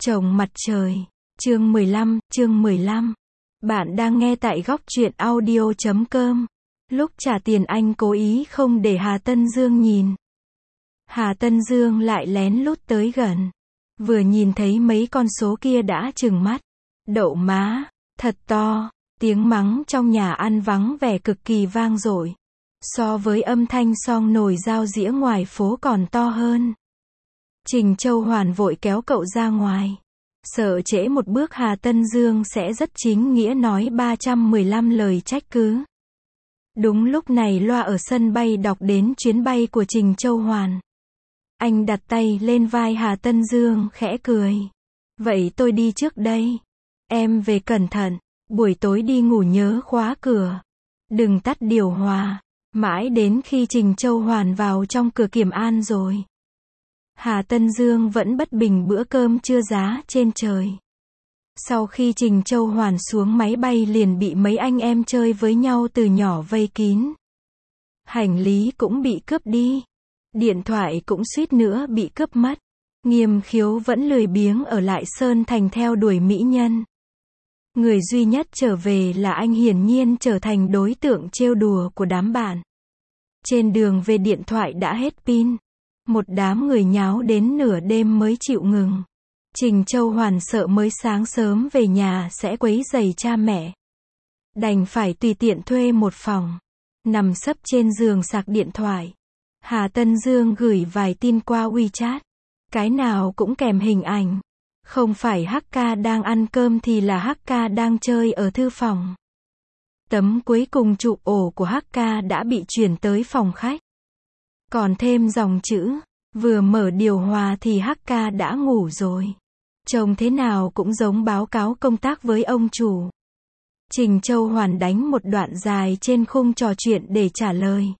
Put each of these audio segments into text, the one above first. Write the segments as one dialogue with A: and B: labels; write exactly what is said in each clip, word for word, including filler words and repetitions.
A: Chồng mặt trời. Chương mười lăm, chương mười lăm. Bạn đang nghe tại góc truyện audio chấm com. Lúc trả tiền anh cố ý không để Hà Tân Dương nhìn. Hà Tân Dương lại lén lút tới gần. Vừa nhìn thấy mấy con số kia đã trừng mắt. Đậu má, thật to. Tiếng mắng trong nhà ăn vắng vẻ cực kỳ vang dội. So với âm thanh xong nồi dao dĩa ngoài phố còn to hơn. Trình Châu Hoàn vội kéo cậu ra ngoài. Sợ trễ một bước Hà Tân Dương sẽ rất chính nghĩa nói ba trăm mười lăm lời trách cứ. Đúng lúc này loa ở sân bay đọc đến chuyến bay của Trình Châu Hoàn. Anh đặt tay lên vai Hà Tân Dương khẽ cười. Vậy tôi đi trước đây. Em về cẩn thận. Buổi tối đi ngủ nhớ khóa cửa. Đừng tắt điều hòa. Mãi đến khi Trình Châu Hoàn vào trong cửa kiểm an rồi. Hà Tân Dương vẫn bất bình bữa cơm trưa giá trên trời. Sau khi Trình Châu Hoàn xuống máy bay liền bị mấy anh em chơi với nhau từ nhỏ vây kín. Hành lý cũng bị cướp đi. Điện thoại cũng suýt nữa bị cướp mất. Nghiêm Khiếu vẫn lười biếng ở lại Sơn Thành theo đuổi mỹ nhân. Người duy nhất trở về là anh hiển nhiên trở thành đối tượng trêu đùa của đám bạn. Trên đường về điện thoại đã hết pin. Một đám người nháo đến nửa đêm mới chịu ngừng. Trình Châu Hoàn sợ mới sáng sớm về nhà sẽ quấy rầy cha mẹ. Đành phải tùy tiện thuê một phòng. Nằm sấp trên giường sạc điện thoại. Hà Tân Dương gửi vài tin qua WeChat. Cái nào cũng kèm hình ảnh. Không phải hát ca đang ăn cơm thì là hát ca đang chơi ở thư phòng. Tấm cuối cùng chụp ổ của hát ca đã bị chuyển tới phòng khách. Còn thêm dòng chữ, vừa mở điều hòa thì hát ca đã ngủ rồi. Trông thế nào cũng giống báo cáo công tác với ông chủ. Trình Châu Hoàn đánh một đoạn dài trên khung trò chuyện để trả lời.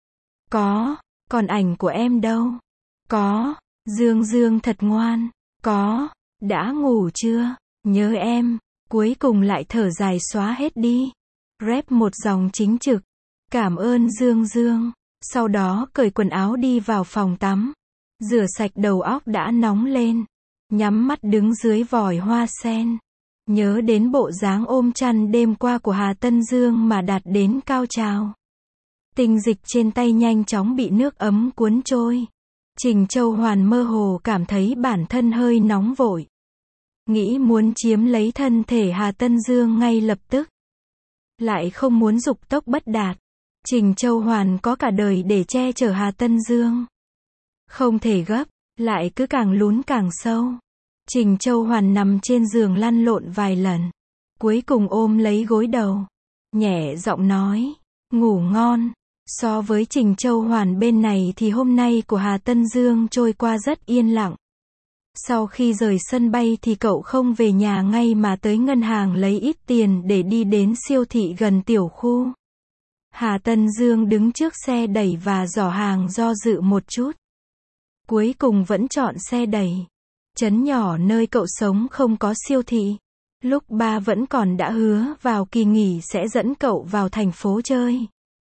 A: Có, còn ảnh của em đâu? Có, Dương Dương thật ngoan. Có, đã ngủ chưa? Nhớ em. Cuối cùng lại thở dài xóa hết đi. Rep một dòng chính trực. Cảm ơn Dương Dương. Sau đó cởi quần áo đi vào phòng tắm. Rửa sạch đầu óc đã nóng lên. Nhắm mắt đứng dưới vòi hoa sen. Nhớ đến bộ dáng ôm chăn đêm qua của Hà Tân Dương mà đạt đến cao trào. Tinh dịch trên tay nhanh chóng bị nước ấm cuốn trôi. Trình Châu Hoàn mơ hồ cảm thấy bản thân hơi nóng vội. Nghĩ muốn chiếm lấy thân thể Hà Tân Dương ngay lập tức. Lại không muốn dục tốc bất đạt. Trình Châu Hoàn có cả đời để che chở Hà Tân Dương. Không thể gấp, lại cứ càng lún càng sâu. Trình Châu Hoàn nằm trên giường lăn lộn vài lần. Cuối cùng ôm lấy gối đầu. Nhẹ giọng nói, ngủ ngon. So với Trình Châu Hoàn bên này thì hôm nay của Hà Tân Dương trôi qua rất yên lặng. Sau khi rời sân bay thì cậu không về nhà ngay mà tới ngân hàng lấy ít tiền để đi đến siêu thị gần tiểu khu. Hà Tân Dương đứng trước xe đẩy và giỏ hàng do dự một chút. Cuối cùng vẫn chọn xe đẩy. Trấn nhỏ nơi cậu sống không có siêu thị. Lúc ba vẫn còn đã hứa vào kỳ nghỉ sẽ dẫn cậu vào thành phố chơi.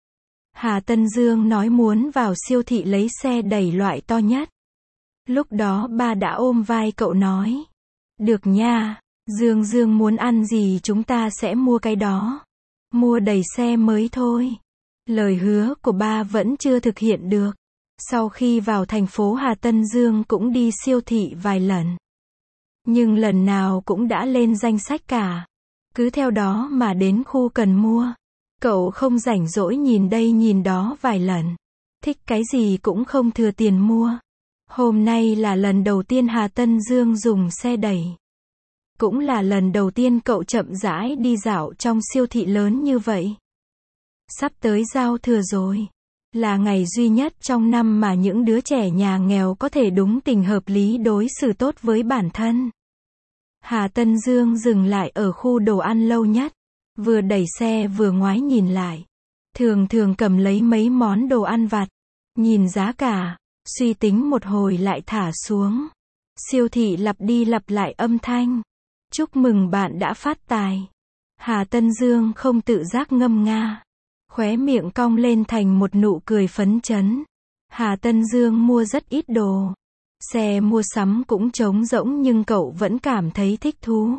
A: Hà Tân Dương nói muốn vào siêu thị lấy xe đẩy loại to nhất. Lúc đó ba đã ôm vai cậu nói. Được nha, Dương Dương muốn ăn gì chúng ta sẽ mua cái đó. Mua đầy xe mới thôi. Lời hứa của ba vẫn chưa thực hiện được. Sau khi vào thành phố Hà Tân Dương cũng đi siêu thị vài lần. Nhưng lần nào cũng đã lên danh sách cả. Cứ theo đó mà đến khu cần mua. Cậu không rảnh rỗi nhìn đây nhìn đó vài lần. Thích cái gì cũng không thừa tiền mua. Hôm nay là lần đầu tiên Hà Tân Dương dùng xe đẩy. Cũng là lần đầu tiên cậu chậm rãi đi dạo trong siêu thị lớn như vậy. Sắp tới giao thừa rồi. Là ngày duy nhất trong năm mà những đứa trẻ nhà nghèo có thể đúng tình hợp lý đối xử tốt với bản thân. Hà Tân Dương dừng lại ở khu đồ ăn lâu nhất. Vừa đẩy xe vừa ngoái nhìn lại. Thường thường cầm lấy mấy món đồ ăn vặt. Nhìn giá cả. Suy tính một hồi lại thả xuống. Siêu thị lặp đi lặp lại âm thanh. Chúc mừng bạn đã phát tài. Hà Tân Dương không tự giác ngâm nga. Khóe miệng cong lên thành một nụ cười phấn chấn. Hà Tân Dương mua rất ít đồ. Xe mua sắm cũng trống rỗng nhưng cậu vẫn cảm thấy thích thú.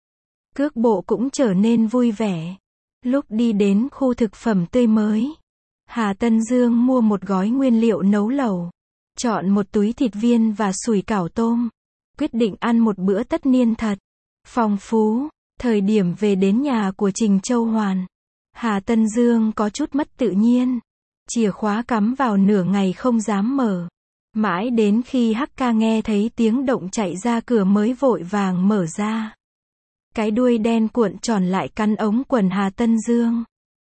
A: Cước bộ cũng trở nên vui vẻ. Lúc đi đến khu thực phẩm tươi mới, Hà Tân Dương mua một gói nguyên liệu nấu lẩu, chọn một túi thịt viên và sủi cảo tôm. Quyết định ăn một bữa tất niên thật phong phú. Thời điểm về đến nhà của Trình Châu Hoàn, Hà Tân Dương có chút mất tự nhiên. Chìa khóa cắm vào nửa ngày không dám mở. Mãi đến khi Hắc Ca nghe thấy tiếng động chạy ra cửa mới vội vàng mở ra. Cái đuôi đen cuộn tròn lại cắn ống quần Hà Tân Dương.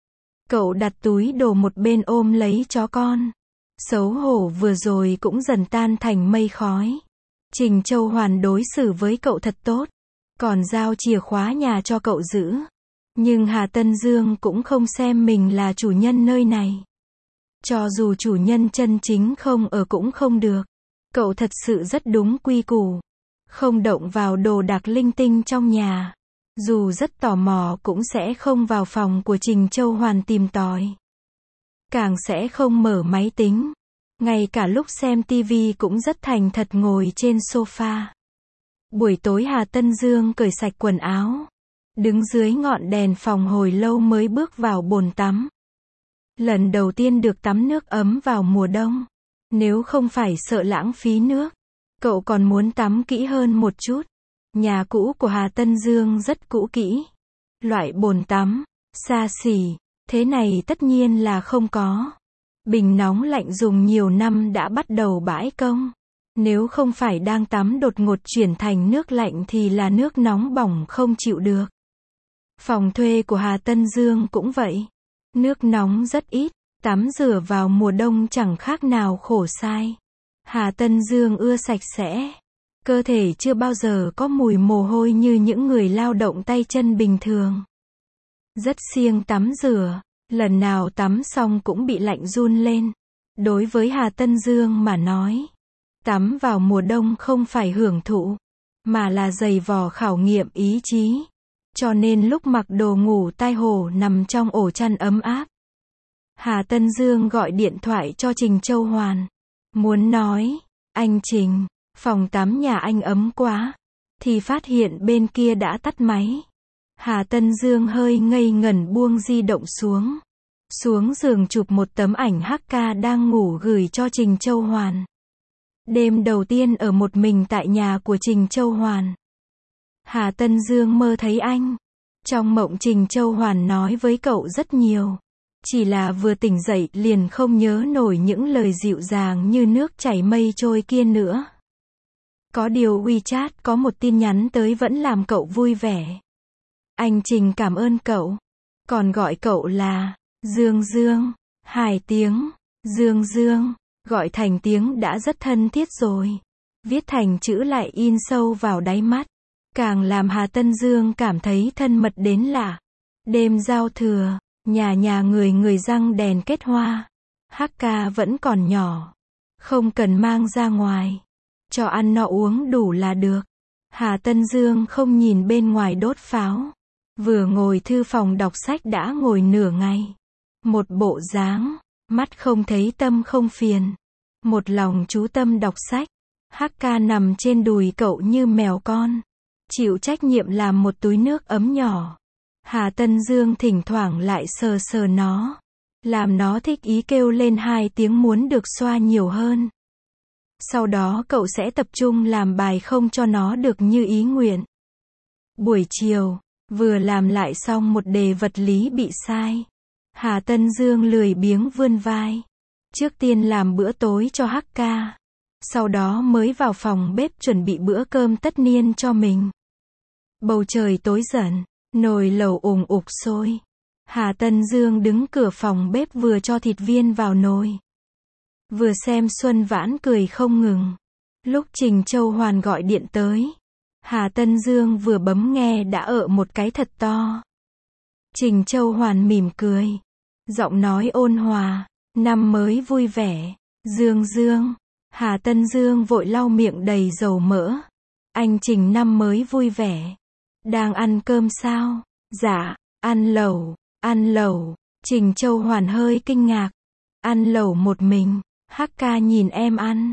A: Cậu đặt túi đồ một bên ôm lấy chó con. Xấu hổ vừa rồi cũng dần tan thành mây khói. Trình Châu Hoàn đối xử với cậu thật tốt, còn giao chìa khóa nhà cho cậu giữ. Nhưng Hà Tân Dương cũng không xem mình là chủ nhân nơi này. Cho dù chủ nhân chân chính không ở cũng không được. Cậu thật sự rất đúng quy củ. Không động vào đồ đạc linh tinh trong nhà. Dù rất tò mò cũng sẽ không vào phòng của Trình Châu Hoàn tìm tòi. Càng sẽ không mở máy tính. Ngay cả lúc xem tivi cũng rất thành thật ngồi trên sofa. Buổi tối Hà Tân Dương cởi sạch quần áo, đứng dưới ngọn đèn phòng hồi lâu mới bước vào bồn tắm. Lần đầu tiên được tắm nước ấm vào mùa đông. Nếu không phải sợ lãng phí nước, cậu còn muốn tắm kỹ hơn một chút. Nhà cũ của Hà Tân Dương rất cũ kỹ. Loại bồn tắm xa xỉ thế này tất nhiên là không có. Bình nóng lạnh dùng nhiều năm đã bắt đầu bãi công. Nếu không phải đang tắm đột ngột chuyển thành nước lạnh thì là nước nóng bỏng không chịu được. Phòng thuê của Hà Tân Dương cũng vậy. Nước nóng rất ít, tắm rửa vào mùa đông chẳng khác nào khổ sai. Hà Tân Dương ưa sạch sẽ. Cơ thể chưa bao giờ có mùi mồ hôi như những người lao động tay chân bình thường. Rất siêng tắm rửa, lần nào tắm xong cũng bị lạnh run lên. Đối với Hà Tân Dương mà nói, tắm vào mùa đông không phải hưởng thụ, mà là giày vò khảo nghiệm ý chí. Cho nên lúc mặc đồ ngủ tai hổ nằm trong ổ chăn ấm áp, Hà Tân Dương gọi điện thoại cho Trình Châu Hoàn. Muốn nói, anh Trình, phòng tắm nhà anh ấm quá, thì phát hiện bên kia đã tắt máy. Hà Tân Dương hơi ngây ngẩn buông di động xuống. Xuống giường chụp một tấm ảnh Hắc Ca đang ngủ gửi cho Trình Châu Hoàn. Đêm đầu tiên ở một mình tại nhà của Trình Châu Hoàn, Hà Tân Dương mơ thấy anh. Trong mộng Trình Châu Hoàn nói với cậu rất nhiều. Chỉ là vừa tỉnh dậy liền không nhớ nổi những lời dịu dàng như nước chảy mây trôi kia nữa. Có điều WeChat có một tin nhắn tới vẫn làm cậu vui vẻ. Anh Trình cảm ơn cậu. Còn gọi cậu là Dương Dương. Hai tiếng Dương Dương. Gọi thành tiếng đã rất thân thiết rồi. Viết thành chữ lại in sâu vào đáy mắt. Càng làm Hà Tân Dương cảm thấy thân mật đến lạ. Đêm giao thừa, nhà nhà người người răng đèn kết hoa. Hắc Ca vẫn còn nhỏ, không cần mang ra ngoài. Cho ăn no uống đủ là được. Hà Tân Dương không nhìn bên ngoài đốt pháo. Vừa ngồi thư phòng đọc sách đã ngồi nửa ngày. Một bộ dáng, mắt không thấy tâm không phiền. Một lòng chú tâm đọc sách. Hắc Ca nằm trên đùi cậu như mèo con, chịu trách nhiệm làm một túi nước ấm nhỏ. Hà Tân Dương thỉnh thoảng lại sờ sờ nó, làm nó thích ý kêu lên hai tiếng muốn được xoa nhiều hơn. Sau đó cậu sẽ tập trung làm bài không cho nó được như ý nguyện. Buổi chiều, vừa làm lại xong một đề vật lý bị sai, Hà Tân Dương lười biếng vươn vai. Trước tiên làm bữa tối cho Hắc Ca, sau đó mới vào phòng bếp chuẩn bị bữa cơm tất niên cho mình. Bầu trời tối dần, nồi lẩu ùng ục sôi. Hà Tân Dương đứng cửa phòng bếp vừa cho thịt viên vào nồi, vừa xem Xuân Vãn cười không ngừng. Lúc Trình Châu Hoàn gọi điện tới, Hà Tân Dương vừa bấm nghe đã ợ một cái thật to. Trình Châu Hoàn mỉm cười, giọng nói ôn hòa, năm mới vui vẻ, Dương Dương. Hà Tân Dương vội lau miệng đầy dầu mỡ. Anh Trình năm mới vui vẻ. Đang ăn cơm sao? Dạ, ăn lẩu, ăn lẩu. Trình Châu Hoàn hơi kinh ngạc. Ăn lẩu một mình, Hắc Ca nhìn em ăn.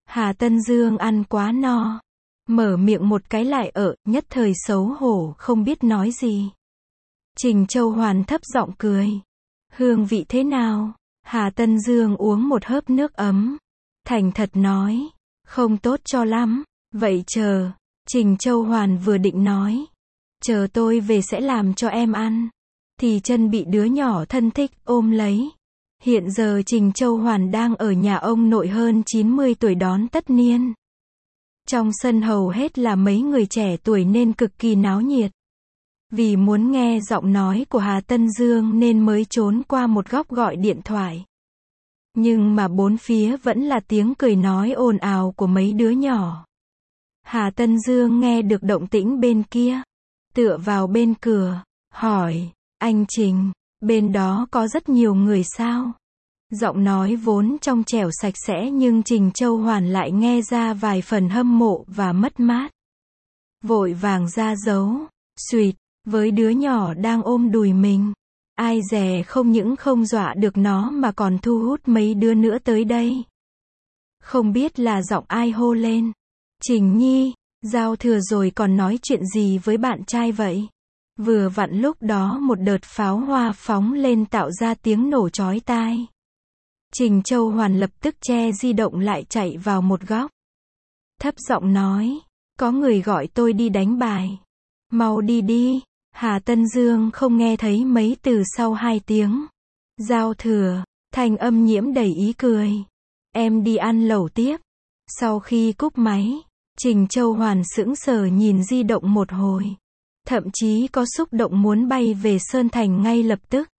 A: Hà Tân Dương ăn quá no. Mở miệng một cái lại ở, nhất thời xấu hổ không biết nói gì. Trình Châu Hoàn thấp giọng cười. Hương vị thế nào? Hà Tân Dương uống một hớp nước ấm. Thành thật nói. Không tốt cho lắm. Vậy chờ. Trình Châu Hoàn vừa định nói. Chờ tôi về sẽ làm cho em ăn. Thì chân bị đứa nhỏ thân thích ôm lấy. Hiện giờ Trình Châu Hoàn đang ở nhà ông nội hơn chín mươi tuổi đón tất niên. Trong sân hầu hết là mấy người trẻ tuổi nên cực kỳ náo nhiệt. Vì muốn nghe giọng nói của Hà Tân Dương nên mới trốn qua một góc gọi điện thoại. Nhưng mà bốn phía vẫn là tiếng cười nói ồn ào của mấy đứa nhỏ. Hà Tân Dương nghe được động tĩnh bên kia. Tựa vào bên cửa. Hỏi. Anh Trình. Bên đó có rất nhiều người sao? Giọng nói vốn trong trẻo sạch sẽ nhưng Trình Châu Hoàn lại nghe ra vài phần hâm mộ và mất mát. Vội vàng ra dấu. Xuyệt. Với đứa nhỏ đang ôm đùi mình. Ai dè không những không dọa được nó mà còn thu hút mấy đứa nữa tới đây. Không biết là giọng ai hô lên. Trình Nhi, giao thừa rồi còn nói chuyện gì với bạn trai vậy? Vừa vặn lúc đó một đợt pháo hoa phóng lên tạo ra tiếng nổ chói tai. Trình Châu Hoàn lập tức che di động lại chạy vào một góc. Thấp giọng nói, có người gọi tôi đi đánh bài. Mau đi đi. Hà Tân Dương không nghe thấy mấy từ sau hai tiếng. Giao thừa, thanh âm nhiễm đầy ý cười. Em đi ăn lẩu tiếp. Sau khi cúp máy, Trình Châu Hoàn sững sờ nhìn di động một hồi. Thậm chí có xúc động muốn bay về Sơn Thành ngay lập tức.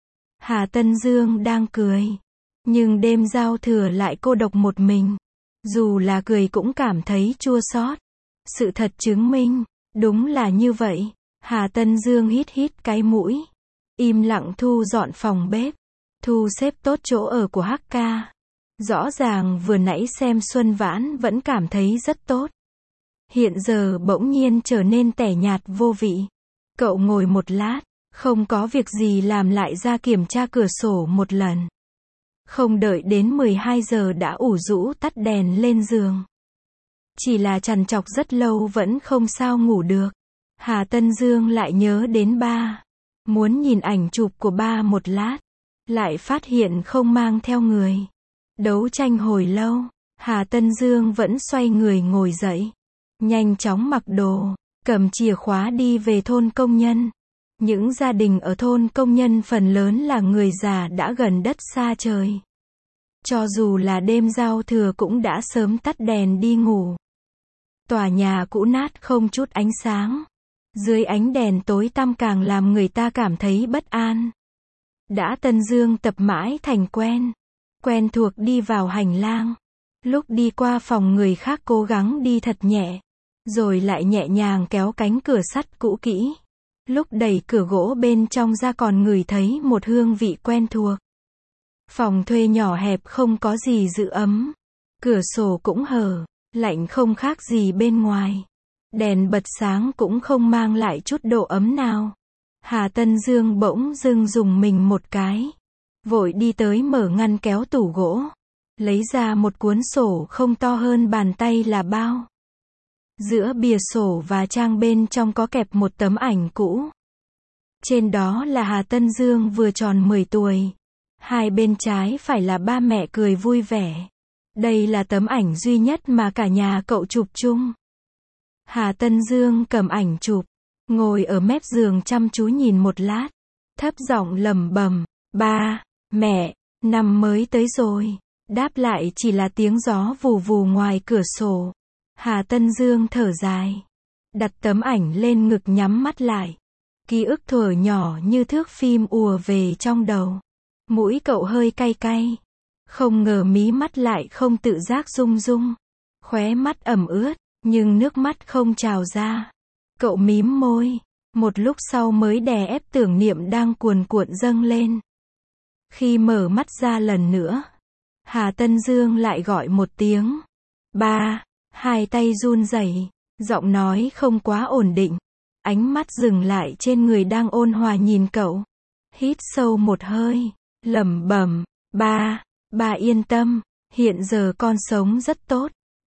A: Hà Tân Dương đang cười. Nhưng đêm giao thừa lại cô độc một mình. Dù là cười cũng cảm thấy chua xót. Sự thật chứng minh, đúng là như vậy. Hà Tân Dương hít hít cái mũi. Im lặng thu dọn phòng bếp. Thu xếp tốt chỗ ở của Hắc ca. Rõ ràng vừa nãy xem Xuân Vãn vẫn cảm thấy rất tốt. Hiện giờ bỗng nhiên trở nên tẻ nhạt vô vị. Cậu ngồi một lát, không có việc gì làm lại ra kiểm tra cửa sổ một lần. Không đợi đến mười hai giờ đã ủ rũ tắt đèn lên giường. Chỉ là trằn trọc rất lâu vẫn không sao ngủ được. Hà Tân Dương lại nhớ đến ba. Muốn nhìn ảnh chụp của ba một lát. Lại phát hiện không mang theo người. Đấu tranh hồi lâu, Hà Tân Dương vẫn xoay người ngồi dậy. Nhanh chóng mặc đồ, cầm chìa khóa đi về thôn công nhân. Những gia đình ở thôn công nhân phần lớn là người già đã gần đất xa trời. Cho dù là đêm giao thừa cũng đã sớm tắt đèn đi ngủ. Tòa nhà cũ nát không chút ánh sáng. Dưới ánh đèn tối tăm càng làm người ta cảm thấy bất an. Đã Tân Dương tập mãi thành quen. Quen thuộc đi vào hành lang. Lúc đi qua phòng người khác cố gắng đi thật nhẹ. Rồi lại nhẹ nhàng kéo cánh cửa sắt cũ kỹ. Lúc đẩy cửa gỗ bên trong ra còn ngửi thấy một hương vị quen thuộc. Phòng thuê nhỏ hẹp không có gì giữ ấm. Cửa sổ cũng hở, lạnh không khác gì bên ngoài. Đèn bật sáng cũng không mang lại chút độ ấm nào. Hà Tân Dương bỗng dưng dùng mình một cái. Vội đi tới mở ngăn kéo tủ gỗ. Lấy ra một cuốn sổ không to hơn bàn tay là bao. Giữa bìa sổ và trang bên trong có kẹp một tấm ảnh cũ. Trên đó là Hà Tân Dương vừa tròn mười tuổi. Hai bên trái phải là ba mẹ cười vui vẻ. Đây là tấm ảnh duy nhất mà cả nhà cậu chụp chung. Hà Tân Dương cầm ảnh chụp, ngồi ở mép giường chăm chú nhìn một lát. Thấp giọng lẩm bẩm, ba, mẹ, năm mới tới rồi. Đáp lại chỉ là tiếng gió vù vù ngoài cửa sổ. Hà Tân Dương thở dài. Đặt tấm ảnh lên ngực nhắm mắt lại. Ký ức thuở nhỏ như thước phim ùa về trong đầu. Mũi cậu hơi cay cay. Không ngờ mí mắt lại không tự giác rung rung. Khóe mắt ẩm ướt, nhưng nước mắt không trào ra. Cậu mím môi. Một lúc sau mới đè ép tưởng niệm đang cuồn cuộn dâng lên. Khi mở mắt ra lần nữa, Hà Tân Dương lại gọi một tiếng. Ba. Hai tay run rẩy, giọng nói không quá ổn định. Ánh mắt dừng lại trên người đang ôn hòa nhìn cậu. Hít sâu một hơi, lẩm bẩm, ba, ba yên tâm, hiện giờ con sống rất tốt.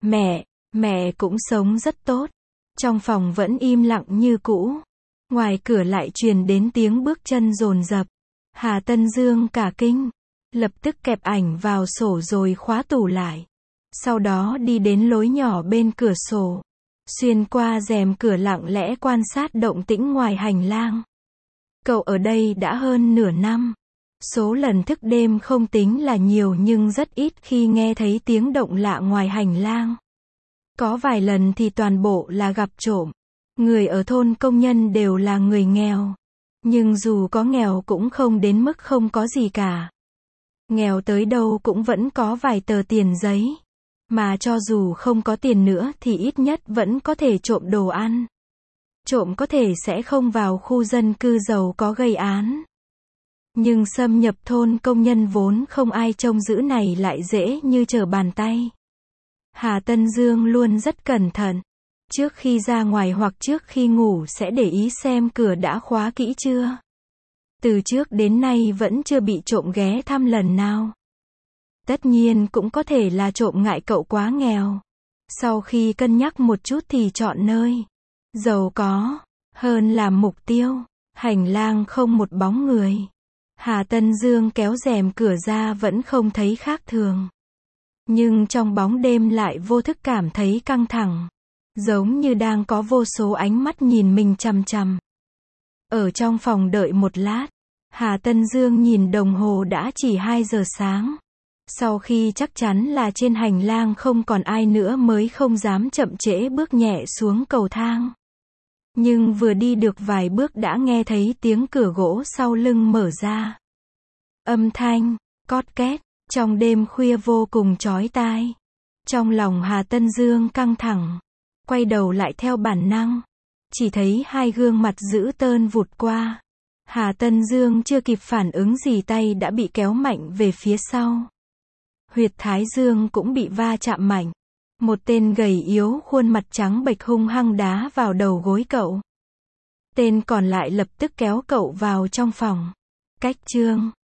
A: Mẹ, mẹ cũng sống rất tốt. Trong phòng vẫn im lặng như cũ. Ngoài cửa lại truyền đến tiếng bước chân dồn dập. Hà Tân Dương cả kinh. Lập tức kẹp ảnh vào sổ rồi khóa tủ lại. Sau đó đi đến lối nhỏ bên cửa sổ. Xuyên qua rèm cửa lặng lẽ quan sát động tĩnh ngoài hành lang. Cậu ở đây đã hơn nửa năm. Số lần thức đêm không tính là nhiều nhưng rất ít khi nghe thấy tiếng động lạ ngoài hành lang. Có vài lần thì toàn bộ là gặp trộm. Người ở thôn công nhân đều là người nghèo. Nhưng dù có nghèo cũng không đến mức không có gì cả. Nghèo tới đâu cũng vẫn có vài tờ tiền giấy. Mà cho dù không có tiền nữa thì ít nhất vẫn có thể trộm đồ ăn. Trộm có thể sẽ không vào khu dân cư giàu có gây án. Nhưng xâm nhập thôn công nhân vốn không ai trông giữ này lại dễ như trở bàn tay. Hà Tân Dương luôn rất cẩn thận. Trước khi ra ngoài hoặc trước khi ngủ sẽ để ý xem cửa đã khóa kỹ chưa. Từ trước đến nay vẫn chưa bị trộm ghé thăm lần nào. Tất nhiên cũng có thể là trộm ngại cậu quá nghèo. Sau khi cân nhắc một chút thì chọn nơi giàu có hơn làm mục tiêu. Hành lang không một bóng người. Hà Tân Dương kéo rèm cửa ra vẫn không thấy khác thường. Nhưng trong bóng đêm lại vô thức cảm thấy căng thẳng. Giống như đang có vô số ánh mắt nhìn mình chằm chằm. Ở trong phòng đợi một lát. Hà Tân Dương nhìn đồng hồ đã chỉ hai giờ sáng. Sau khi chắc chắn là trên hành lang không còn ai nữa mới không dám chậm trễ bước nhẹ xuống cầu thang. Nhưng vừa đi được vài bước đã nghe thấy tiếng cửa gỗ sau lưng mở ra. Âm thanh, cót két, trong đêm khuya vô cùng chói tai. Trong lòng Hà Tân Dương căng thẳng. Quay đầu lại theo bản năng. Chỉ thấy hai gương mặt dữ tợn vụt qua. Hà Tân Dương chưa kịp phản ứng gì tay đã bị kéo mạnh về phía sau. Huyệt thái dương cũng bị va chạm mạnh. Một tên gầy yếu khuôn mặt trắng bệch hung hăng đá vào đầu gối cậu. Tên còn lại lập tức kéo cậu vào trong phòng. Cách chương